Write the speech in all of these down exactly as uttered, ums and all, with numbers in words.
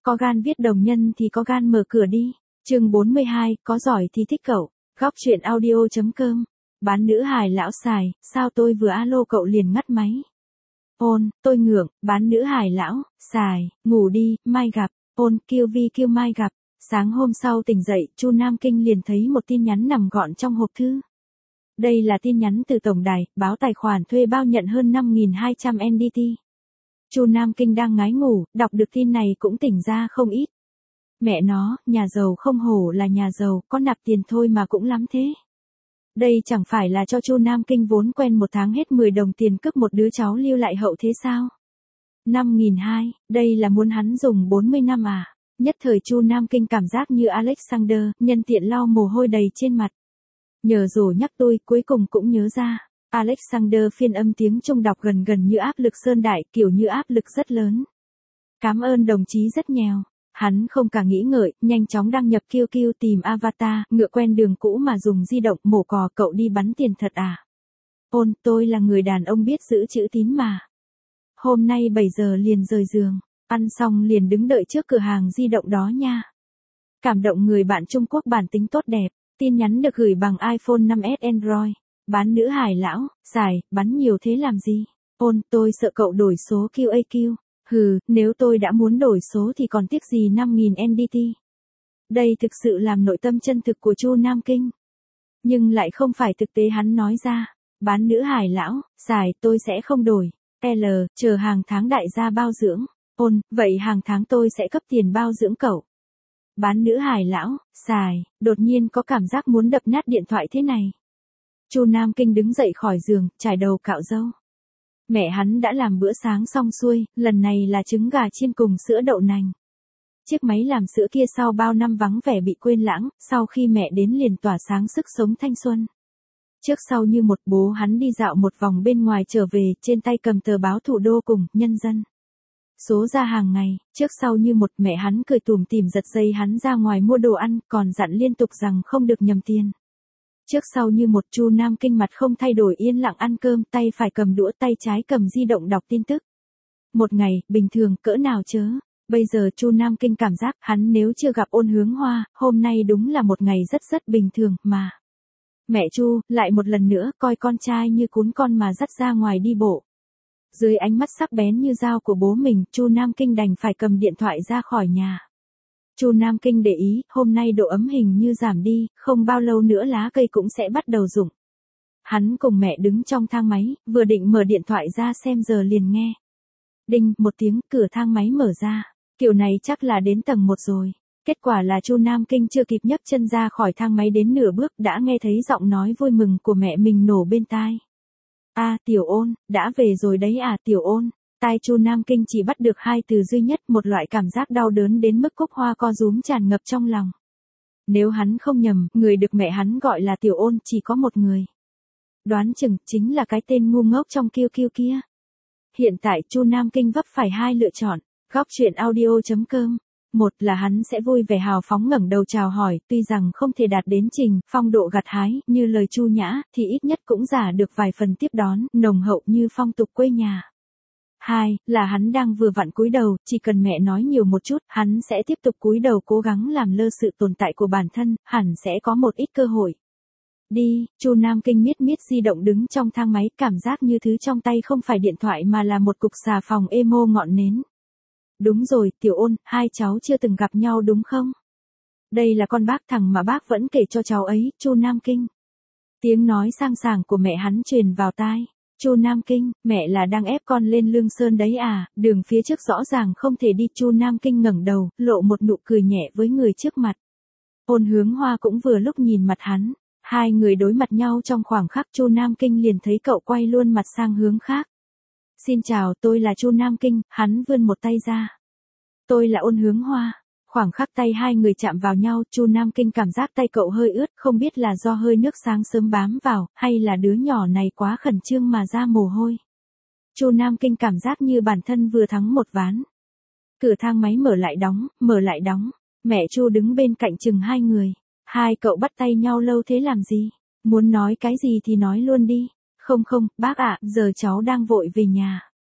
có gan viết đồng nhân thì có gan mở cửa đi. Chương bốn mươi hai, có giỏi thì thích cậu. Góc truyện audio chấm com. Bán nữ hài lão xài, sao tôi vừa alo cậu liền ngắt máy. Ôn, tôi ngượng, bán nữ hài lão, xài, ngủ đi, mai gặp. Ôn, kêu vi kêu mai gặp. Sáng hôm sau tỉnh dậy, Chu Nam Kinh liền thấy một tin nhắn nằm gọn trong hộp thư. Đây là tin nhắn từ tổng đài, báo tài khoản thuê bao nhận hơn năm nghìn hai trăm en đê tê. Chu Nam Kinh đang ngái ngủ, đọc được tin này cũng tỉnh ra không ít. Mẹ nó, nhà giàu không hổ là nhà giàu, có nạp tiền thôi mà cũng lắm thế. Đây chẳng phải là cho Chu Nam Kinh vốn quen một tháng hết mười đồng tiền cước một đứa cháu lưu lại hậu thế sao? năm nghìn hai trăm, đây là muốn hắn dùng bốn mươi năm à? Nhất thời Chu Nam Kinh cảm giác như Alexander, nhân tiện lau mồ hôi đầy trên mặt. Nhờ rồi nhắc tôi, cuối cùng cũng nhớ ra. Alexander phiên âm tiếng Trung đọc gần gần như áp lực sơn đại, kiểu như áp lực rất lớn. Cảm ơn đồng chí rất nhiều. Hắn không cả nghĩ ngợi, nhanh chóng đăng nhập Q Q tìm avatar, ngựa quen đường cũ mà dùng di động mổ cò. Cậu đi bắn tiền thật à? Ôn, tôi là người đàn ông biết giữ chữ tín mà. Hôm nay bảy giờ liền rời giường, ăn xong liền đứng đợi trước cửa hàng di động đó nha. Cảm động người bạn Trung Quốc bản tính tốt đẹp. Tin nhắn được gửi bằng iPhone năm S Android. Bán nữ hài lão, xài, bắn nhiều thế làm gì? Ôn, tôi sợ cậu đổi số Q A Q. Hừ, nếu tôi đã muốn đổi số thì còn tiếc gì năm nghìn en đê tê. Đây thực sự làm nội tâm chân thực của Chu Nam Kinh. Nhưng lại không phải thực tế hắn nói ra. Bán nữ hài lão, xài, tôi sẽ không đổi. L, chờ hàng tháng đại gia bao dưỡng. Ôn, vậy hàng tháng tôi sẽ cấp tiền bao dưỡng cậu. Bán nữ hài lão, xài, đột nhiên có cảm giác muốn đập nát điện thoại thế này. Chu Nam Kinh đứng dậy khỏi giường, chải đầu cạo râu. Mẹ hắn đã làm bữa sáng xong xuôi, lần này là trứng gà chiên cùng sữa đậu nành. Chiếc máy làm sữa kia sau bao năm vắng vẻ bị quên lãng, sau khi mẹ đến liền tỏa sáng sức sống thanh xuân. Trước sau như một, bố hắn đi dạo một vòng bên ngoài trở về, trên tay cầm tờ báo Thủ đô cùng Nhân dân. Số ra hàng ngày, trước sau như một, mẹ hắn cười tủm tỉm giật dây hắn ra ngoài mua đồ ăn, còn dặn liên tục rằng không được nhầm tiền. Trước sau như một, Chu Nam Kinh mặt không thay đổi yên lặng ăn cơm, tay phải cầm đũa, tay trái cầm di động đọc tin tức. Một ngày, bình thường, cỡ nào chớ. Bây giờ Chu Nam Kinh cảm giác, hắn nếu chưa gặp Ôn Hướng Hoa, hôm nay đúng là một ngày rất rất bình thường, mà. Mẹ Chu, lại một lần nữa, coi con trai như cún con mà dắt ra ngoài đi bộ. Dưới ánh mắt sắc bén như dao của bố mình, Chu Nam Kinh đành phải cầm điện thoại ra khỏi nhà. Chu Nam Kinh để ý, hôm nay độ ấm hình như giảm đi, không bao lâu nữa lá cây cũng sẽ bắt đầu rụng. Hắn cùng mẹ đứng trong thang máy, vừa định mở điện thoại ra xem giờ liền nghe. Đinh, một tiếng, cửa thang máy mở ra. Kiểu này chắc là đến tầng một rồi. Kết quả là Chu Nam Kinh chưa kịp nhấc chân ra khỏi thang máy đến nửa bước đã nghe thấy giọng nói vui mừng của mẹ mình nổ bên tai. A, à, Tiểu Ôn, đã về rồi đấy à Tiểu Ôn. Tai Chu Nam Kinh chỉ bắt được hai từ duy nhất, một loại cảm giác đau đớn đến mức cúc hoa co rúm tràn ngập trong lòng. Nếu hắn không nhầm, người được mẹ hắn gọi là Tiểu Ôn chỉ có một người. Đoán chừng chính là cái tên ngu ngốc trong Q Q kia. Hiện tại Chu Nam Kinh vấp phải hai lựa chọn. Góc truyện audio chấm com. Một là hắn sẽ vui vẻ hào phóng ngẩng đầu chào hỏi, tuy rằng không thể đạt đến trình phong độ gặt hái như lời Chu Nhã, thì ít nhất cũng giả được vài phần tiếp đón, nồng hậu như phong tục quê nhà. Hai, là hắn đang vừa vặn cúi đầu, chỉ cần mẹ nói nhiều một chút, hắn sẽ tiếp tục cúi đầu cố gắng làm lơ sự tồn tại của bản thân, hẳn sẽ có một ít cơ hội. Đi, Chu Nam Kinh miết miết di động đứng trong thang máy, cảm giác như thứ trong tay không phải điện thoại mà là một cục xà phòng emo ngọn nến. Đúng rồi, Tiểu Ôn, hai cháu chưa từng gặp nhau đúng không? Đây là con bác thằng mà bác vẫn kể cho cháu ấy, Chu Nam Kinh. Tiếng nói sang sảng của mẹ hắn truyền vào tai. Chu Nam Kinh, mẹ là đang ép con lên Lương Sơn đấy à, đường phía trước rõ ràng không thể đi. Chu Nam Kinh ngẩng đầu, lộ một nụ cười nhẹ với người trước mặt. Ôn Hướng Hoa cũng vừa lúc nhìn mặt hắn, hai người đối mặt nhau trong khoảng khắc. Chu Nam Kinh liền thấy cậu quay luôn mặt sang hướng khác. Xin chào, tôi là Chu Nam Kinh, hắn vươn một tay ra. Tôi là Ôn Hướng Hoa. Khoảng khắc tay hai người chạm vào nhau, Chu Nam Kinh cảm giác tay cậu hơi ướt, không biết là do hơi nước sáng sớm bám vào, hay là đứa nhỏ này quá khẩn trương mà ra mồ hôi. Chu Nam Kinh cảm giác như bản thân vừa thắng một ván. Cửa thang máy mở lại đóng, mở lại đóng. Mẹ Chu đứng bên cạnh chừng hai người. Hai cậu bắt tay nhau lâu thế làm gì? Muốn nói cái gì thì nói luôn đi. Không không, bác ạ, giờ cháu đang vội về nhà.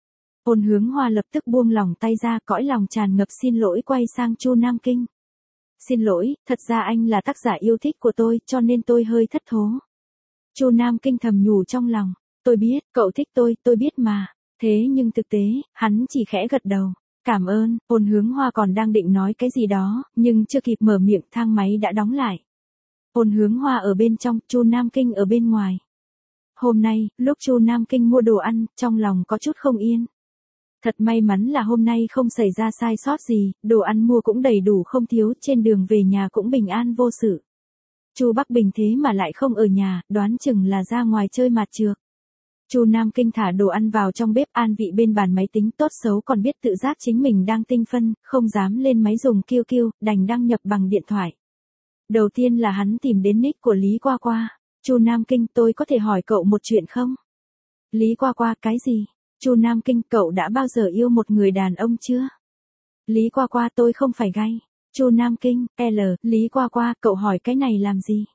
Ôn Hướng Hoa lập tức buông lỏng tay ra, cõi lòng tràn ngập xin lỗi quay sang Chu Nam Kinh. Xin lỗi, thật ra anh là tác giả yêu thích của tôi, cho nên tôi hơi thất thố. Chu Nam Kinh thầm nhủ trong lòng, tôi biết, cậu thích tôi, tôi biết mà. Thế nhưng thực tế, hắn chỉ khẽ gật đầu. Cảm ơn. Ôn Hướng Hoa còn đang định nói cái gì đó, nhưng chưa kịp mở miệng thang máy đã đóng lại. Ôn Hướng Hoa ở bên trong, Chu Nam Kinh ở bên ngoài. Hôm nay, lúc Chu Nam Kinh mua đồ ăn, trong lòng có chút không yên. Thật may mắn là hôm nay không xảy ra sai sót gì, đồ ăn mua cũng đầy đủ không thiếu, trên đường về nhà cũng bình an vô sự. Chu Bắc Bình thế mà lại không ở nhà, đoán chừng là ra ngoài chơi mạt trược. Chu Nam Kinh thả đồ ăn vào trong bếp, an vị bên bàn máy tính, tốt xấu còn biết tự giác chính mình đang tinh phân, không dám lên máy dùng Q Q, đành đăng nhập bằng điện thoại. Đầu tiên là hắn tìm đến nick của Lý Qua Qua. Chu Nam Kinh, tôi có thể hỏi cậu một chuyện không? Lý Qua Qua, cái gì? Chu Nam Kinh, cậu đã bao giờ yêu một người đàn ông chưa? Lý Qua Qua, tôi không phải gay. Chu Nam Kinh, L, Lý Qua Qua, cậu hỏi cái này làm gì?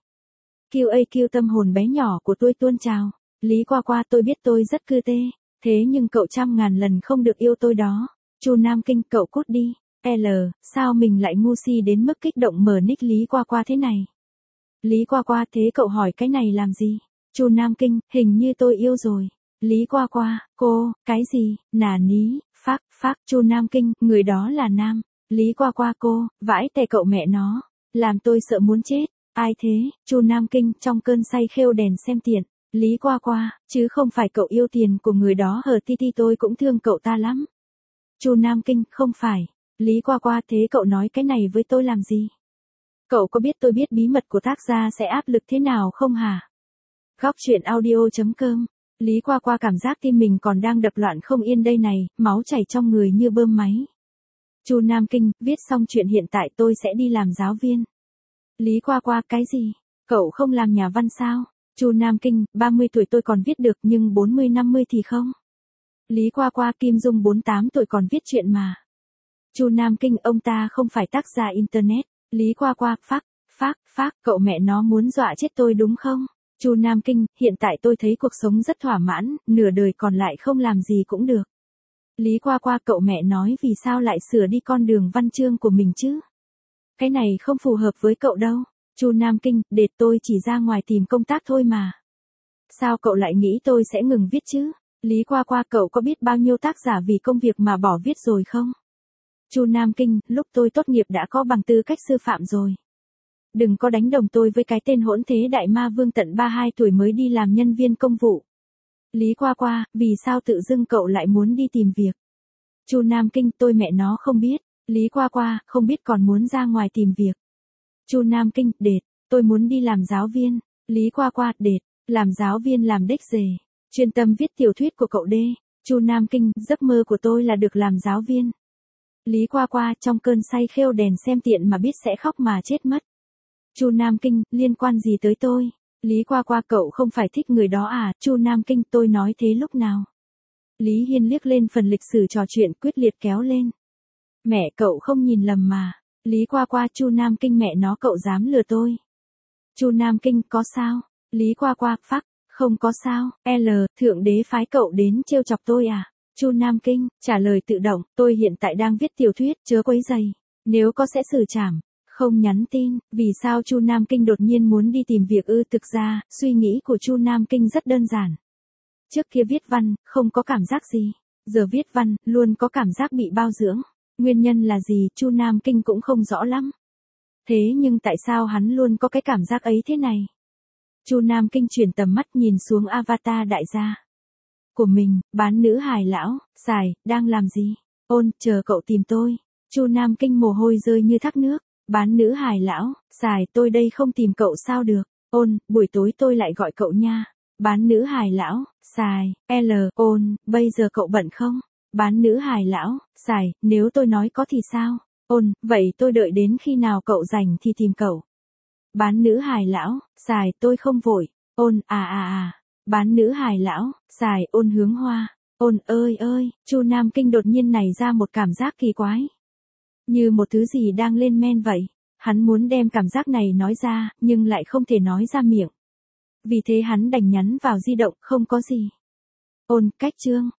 Q A Q tâm hồn bé nhỏ của tôi tuôn trào. Lý Qua Qua, tôi biết tôi rất cư tê, thế nhưng cậu trăm ngàn lần không được yêu tôi đó. Chu Nam Kinh, cậu cút đi. L, sao mình lại ngu si đến mức kích động mở nick Lý Qua Qua thế này? Lý Qua Qua, thế cậu hỏi cái này làm gì? Chu Nam Kinh, hình như tôi yêu rồi. Lý Qua Qua, cô, cái gì? Nà ní, phác, phác. Chu Nam Kinh, người đó là nam. Lý Qua Qua, cô, vãi tè cậu mẹ nó. Làm tôi sợ muốn chết. Ai thế? Chu Nam Kinh, trong cơn say khêu đèn xem tiền. Lý Qua Qua, chứ không phải cậu yêu tiền của người đó hờ ti ti, tôi cũng thương cậu ta lắm. Chu Nam Kinh, không phải. Lý Qua Qua, thế cậu nói cái này với tôi làm gì? Cậu có biết tôi biết bí mật của tác gia sẽ áp lực thế nào không hả? Góc truyện audio chấm com. Lý Qua Qua cảm giác tim mình còn đang đập loạn không yên đây này, máu chảy trong người như bơm máy. Chu Nam Kinh, viết xong chuyện hiện tại tôi sẽ đi làm giáo viên. Lý Qua Qua, cái gì? Cậu không làm nhà văn sao? Chu Nam Kinh, ba mươi tuổi tôi còn viết được nhưng bốn mươi năm mươi thì không. Lý Qua Qua, Kim Dung bốn mươi tám tuổi còn viết chuyện mà. Chu Nam Kinh, ông ta không phải tác giả internet. Lý Qua Qua, phác, phác, phác, cậu mẹ nó muốn dọa chết tôi đúng không? Chu Nam Kinh, hiện tại tôi thấy cuộc sống rất thỏa mãn, nửa đời còn lại không làm gì cũng được. Lý Qua Qua, cậu mẹ nói vì sao lại sửa đi con đường văn chương của mình chứ? Cái này không phù hợp với cậu đâu. Chu Nam Kinh, để tôi chỉ ra ngoài tìm công tác thôi mà. Sao cậu lại nghĩ tôi sẽ ngừng viết chứ? Lý Qua Qua, cậu có biết bao nhiêu tác giả vì công việc mà bỏ viết rồi không? Chu Nam Kinh, lúc tôi tốt nghiệp đã có bằng tư cách sư phạm rồi. Đừng có đánh đồng tôi với cái tên hỗn thế đại ma vương tận ba mươi hai tuổi mới đi làm nhân viên công vụ. Lý Qua Qua, vì sao tự dưng cậu lại muốn đi tìm việc? Chu Nam Kinh, tôi mẹ nó không biết. Lý Qua Qua, không biết còn muốn ra ngoài tìm việc. Chu Nam Kinh, đệt, tôi muốn đi làm giáo viên. Lý Qua Qua, đệt, làm giáo viên làm đếch rề. Chuyên tâm viết tiểu thuyết của cậu đê. Chu Nam Kinh, giấc mơ của tôi là được làm giáo viên. Lý Qua Qua, trong cơn say khêu đèn xem tiện mà biết sẽ khóc mà chết mất. Chu Nam Kinh, liên quan gì tới tôi? Lý Qua Qua, cậu không phải thích người đó à? Chu Nam Kinh, tôi nói thế lúc nào? Lý Hiên liếc lên phần lịch sử trò chuyện, quyết liệt kéo lên. Mẹ cậu không nhìn lầm mà. Lý Qua Qua, Chu Nam Kinh, mẹ nó cậu dám lừa tôi. Chu Nam Kinh, có sao? Lý Qua Qua, phắc, không có sao. L, thượng đế phái cậu đến trêu chọc tôi à? Chu Nam Kinh, trả lời tự động, tôi hiện tại đang viết tiểu thuyết, chớ quấy rầy. Nếu có sẽ xử trảm. Không nhắn tin, vì sao Chu Nam Kinh đột nhiên muốn đi tìm việc ư? Thực ra, suy nghĩ của Chu Nam Kinh rất đơn giản. Trước kia viết văn, không có cảm giác gì. Giờ viết văn, luôn có cảm giác bị bao dưỡng. Nguyên nhân là gì, Chu Nam Kinh cũng không rõ lắm. Thế nhưng tại sao hắn luôn có cái cảm giác ấy thế này? Chu Nam Kinh chuyển tầm mắt nhìn xuống avatar đại gia của mình, bán nữ hài lão, xài, đang làm gì? Ôn, chờ cậu tìm tôi. Chu Nam Kinh mồ hôi rơi như thác nước. Bán nữ hài lão, xài, tôi đây không tìm cậu sao được? Ôn, buổi tối tôi lại gọi cậu nha. Bán nữ hài lão, xài, L, ôn, bây giờ cậu bận không? Bán nữ hài lão, xài, nếu tôi nói có thì sao? Ôn, vậy tôi đợi đến khi nào cậu rảnh thì tìm cậu. Bán nữ hài lão, xài, tôi không vội. Ôn, à à à. Bán nữ hài lão, xài, ôn Hướng Hoa. Ôn ơi ơi, Chu Nam Kinh đột nhiên nảy ra một cảm giác kỳ quái. Như một thứ gì đang lên men vậy. Hắn muốn đem cảm giác này nói ra, nhưng lại không thể nói ra miệng. Vì thế hắn đành nhắn vào di động, không có gì. Ôn, cách chương.